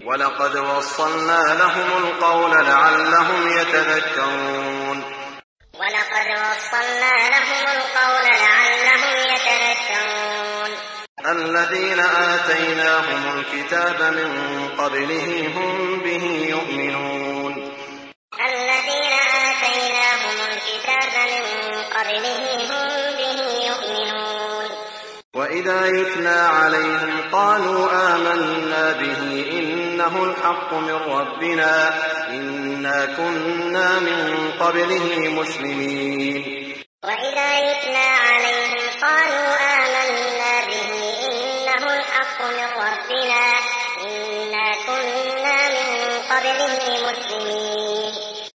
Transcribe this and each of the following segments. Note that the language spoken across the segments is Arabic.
ولقد وصلنا لهم القول لعلهم يتذكرون ولقد وصلنا لهم القول لعلهم يتذكرون الذين آتيناهم الكتاب من قبله هم به يؤمنون الذين آتيناهم الكتاب من قبله هم به يؤمنون وإذا يتلى عليهم قالوا آمنا به إنه الحق من ربنا إنا كنا من قبله مسلمين وإذا يتلى عليهم قالوا آمنا به إنه الحق من ربنا إنا كنا من قبله مسلمين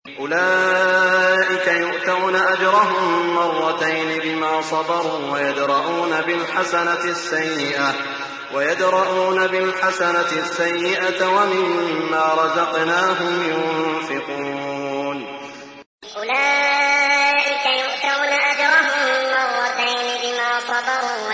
أولئك يؤتون أجرهم مرتين بما صبروا ويدرؤون بالحسنة السيئة ومما رزقناهم ينفقون أولئك يؤتون أجرهم مرتين بما صبروا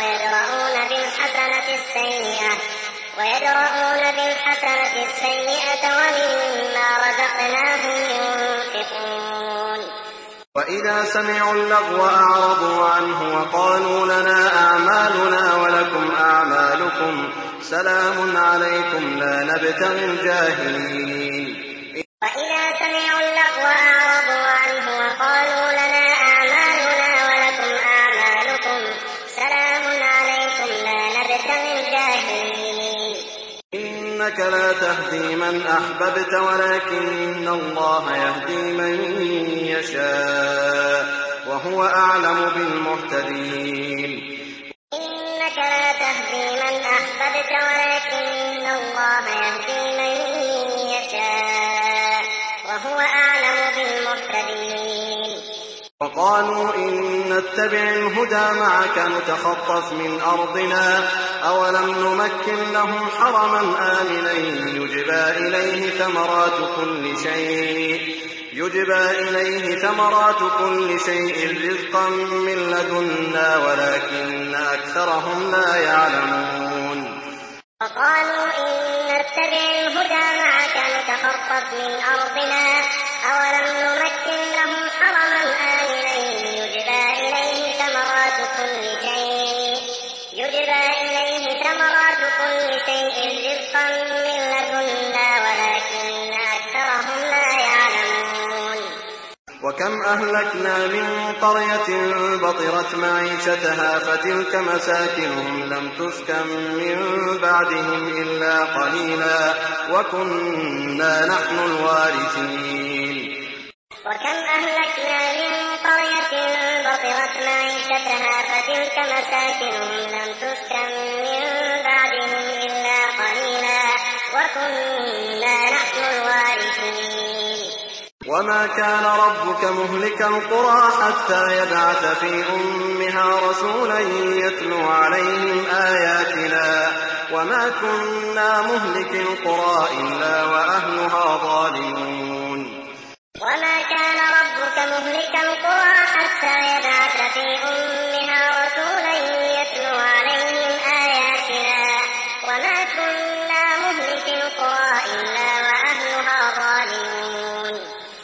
ويدرؤون بالحسنة السيئة ومما رزقناهم ينفقون وإذا سمعوا اللغو أعرضوا عنه وقالوا لنا أعمالنا ولكم أعمالكم سلام عليكم لا نبتغي الجاهلين وإذا سمعوا اللغو أعرضوا عنه وقالوا لنا أعمالنا ولكم أعمالكم سلام عليكم لا نبتغي الجاهلين إنك لا تهدي من أحببت ولكن الله يهدي من يشاء وهو أعلم بالمهتدين إنك لا تهدي من أحببت ولكن الله يهدي من يشاء وهو أعلم بالمهتدين وقالوا إن نتبع الهدى معك نتخطف من أرضنا أولم نمكن لهم حرما آمنا يجبى إليه ثمرات كل شيء رزقا من لدنا ولكن أكثرهم لا يعلمون وقالوا إن نتبع الهدى معك نتخطف من أرضنا أولم نمكن لهم حرما آمنا يجبى إليه ثمرات كل شيء رزقا من لدنا ولكن أكثرهم لا يعلمون وكم أهلكنا من قرية بطرت معيشتها فتلك مساكنهم لم تسكن من بعدهم إلا قليلا وكنا نحن الوارثين وكم أهلكنا من قرية بطرت معيشتها فتلك مساكنهم لم تسكن من بعدهم إلا قليلا وكنا نحن الوارثين وما كان ربك مهلك القرى حتى يبعث في أمها رسولا يتلو عليهم آياتنا وما كنا مهلك القرى إلا وأهلها ظالمون وما كان ربك مهلك القرى حتى يبعث في أمها